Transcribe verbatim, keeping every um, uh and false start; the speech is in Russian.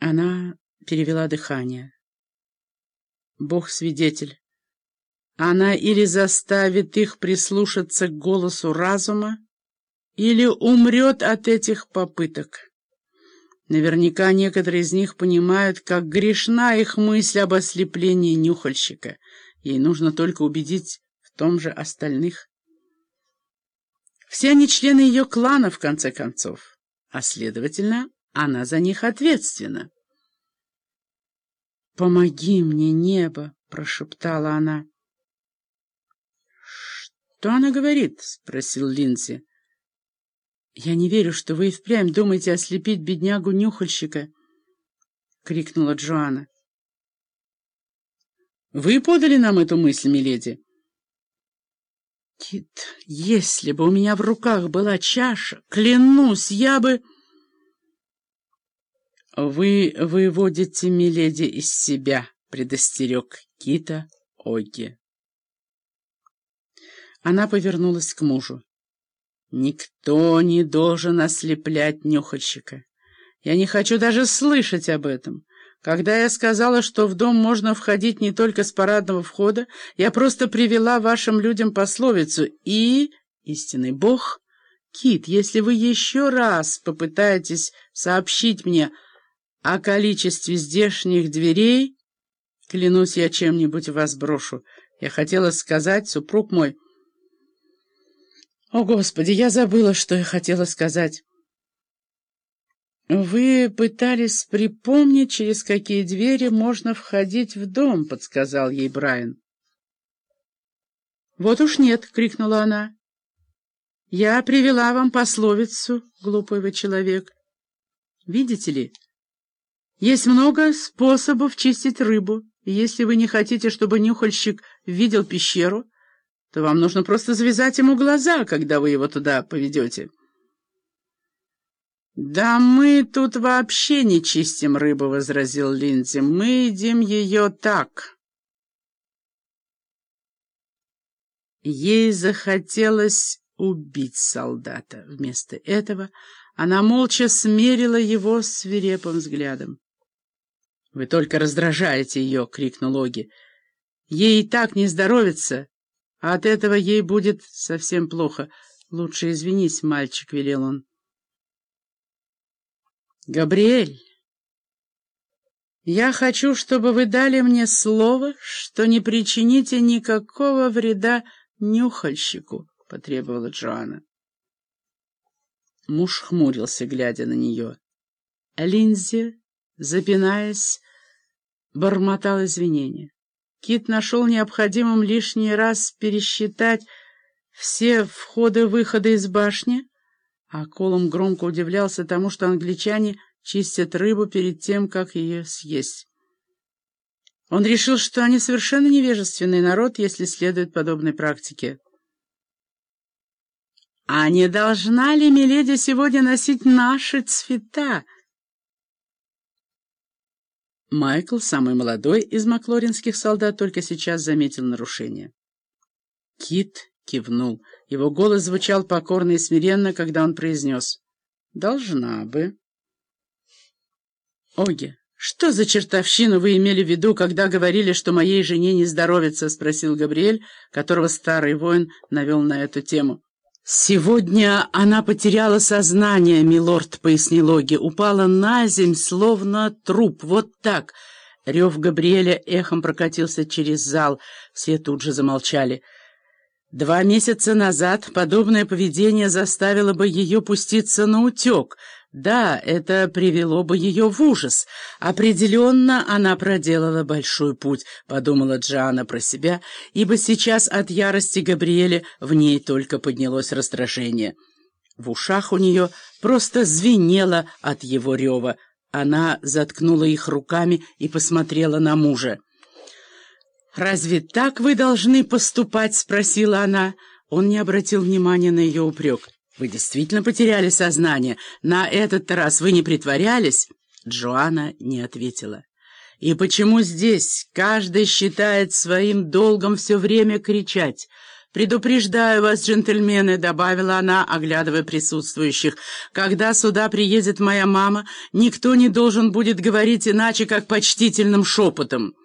Она перевела дыхание. Бог свидетель. Она или заставит их прислушаться к голосу разума, или умрет от этих попыток. Наверняка некоторые из них понимают, как грешна их мысль об ослеплении нюхальщика. Ей нужно только убедить в том же остальных. Все они члены ее клана, в конце концов, а, следовательно, она за них ответственна. «Помоги мне, небо!» — прошептала она. «Что она говорит?» — спросил Линдзи. «Я не верю, что вы и впрямь думаете ослепить беднягу-нюхальщика!» — крикнула Джоанна. «Вы подали нам эту мысль, миледи?» «Кит, если бы у меня в руках была чаша, клянусь, я бы...» «Вы выводите миледи из себя», — предостерег Кита Огги. Она повернулась к мужу. «Никто не должен ослеплять нюхальщика. Я не хочу даже слышать об этом. Когда я сказала, что в дом можно входить не только с парадного входа, я просто привела вашим людям пословицу и... истинный Бог, Кит, если вы еще раз попытаетесь сообщить мне о количестве здешних дверей, клянусь, я чем-нибудь вас брошу. Я хотела сказать, супруг мой... О, Господи, я забыла, что я хотела сказать. Вы пытались припомнить, через какие двери можно входить в дом, подсказал ей Брайан. Вот уж нет, крикнула она. Я привела вам пословицу, глупый вы человек. Видите ли, есть много способов чистить рыбу, и если вы не хотите, чтобы нюхальщик видел пещеру, то вам нужно просто завязать ему глаза, когда вы его туда поведете. «Да мы тут вообще не чистим рыбу», — возразил Линдзи. «Мы едим ее так». Ей захотелось убить солдата. Вместо этого она молча смерила его свирепым взглядом. «Вы только раздражаете ее!» — крикнул Огги. «Ей и так не здоровится, а от этого ей будет совсем плохо. Лучше извинись, мальчик», — велел он. «Габриэль, я хочу, чтобы вы дали мне слово, что не причините никакого вреда нюхальщику», — потребовала Джоанна. Муж хмурился, глядя на нее. Линдзи, запинаясь, бормотал извинения. Кит нашел необходимым лишний раз пересчитать все входы-выходы из башни, а Колум громко удивлялся тому, что англичане чистят рыбу перед тем, как ее съесть. Он решил, что они совершенно невежественный народ, если следуют подобной практике. «А не должна ли миледи сегодня носить наши цвета?» Майкл, самый молодой из маклоринских солдат, только сейчас заметил нарушение. Кит кивнул. Его голос звучал покорно и смиренно, когда он произнес: «Должна бы». «Огги, что за чертовщину вы имели в виду, когда говорили, что моей жене не здоровится?» — спросил Габриэль, которого старый воин навел на эту тему. «Сегодня она потеряла сознание, милорд», — пояснил Огги. «Упала на земь, словно труп. Вот так». Рев Габриэля эхом прокатился через зал. Все тут же замолчали. Два месяца назад подобное поведение заставило бы ее пуститься на утек. Да, это привело бы ее в ужас. Определенно она проделала большой путь, подумала Джоанна про себя, ибо сейчас от ярости Габриэля в ней только поднялось раздражение. В ушах у нее просто звенело от его рева. Она заткнула их руками и посмотрела на мужа. «Разве так вы должны поступать?» — спросила она. Он не обратил внимания на ее упрек. «Вы действительно потеряли сознание? На этот раз вы не притворялись?» Джоанна не ответила. «И почему здесь каждый считает своим долгом все время кричать? «Предупреждаю вас, джентльмены», — добавила она, оглядывая присутствующих, «когда сюда приедет моя мама, никто не должен будет говорить иначе, как почтительным шепотом».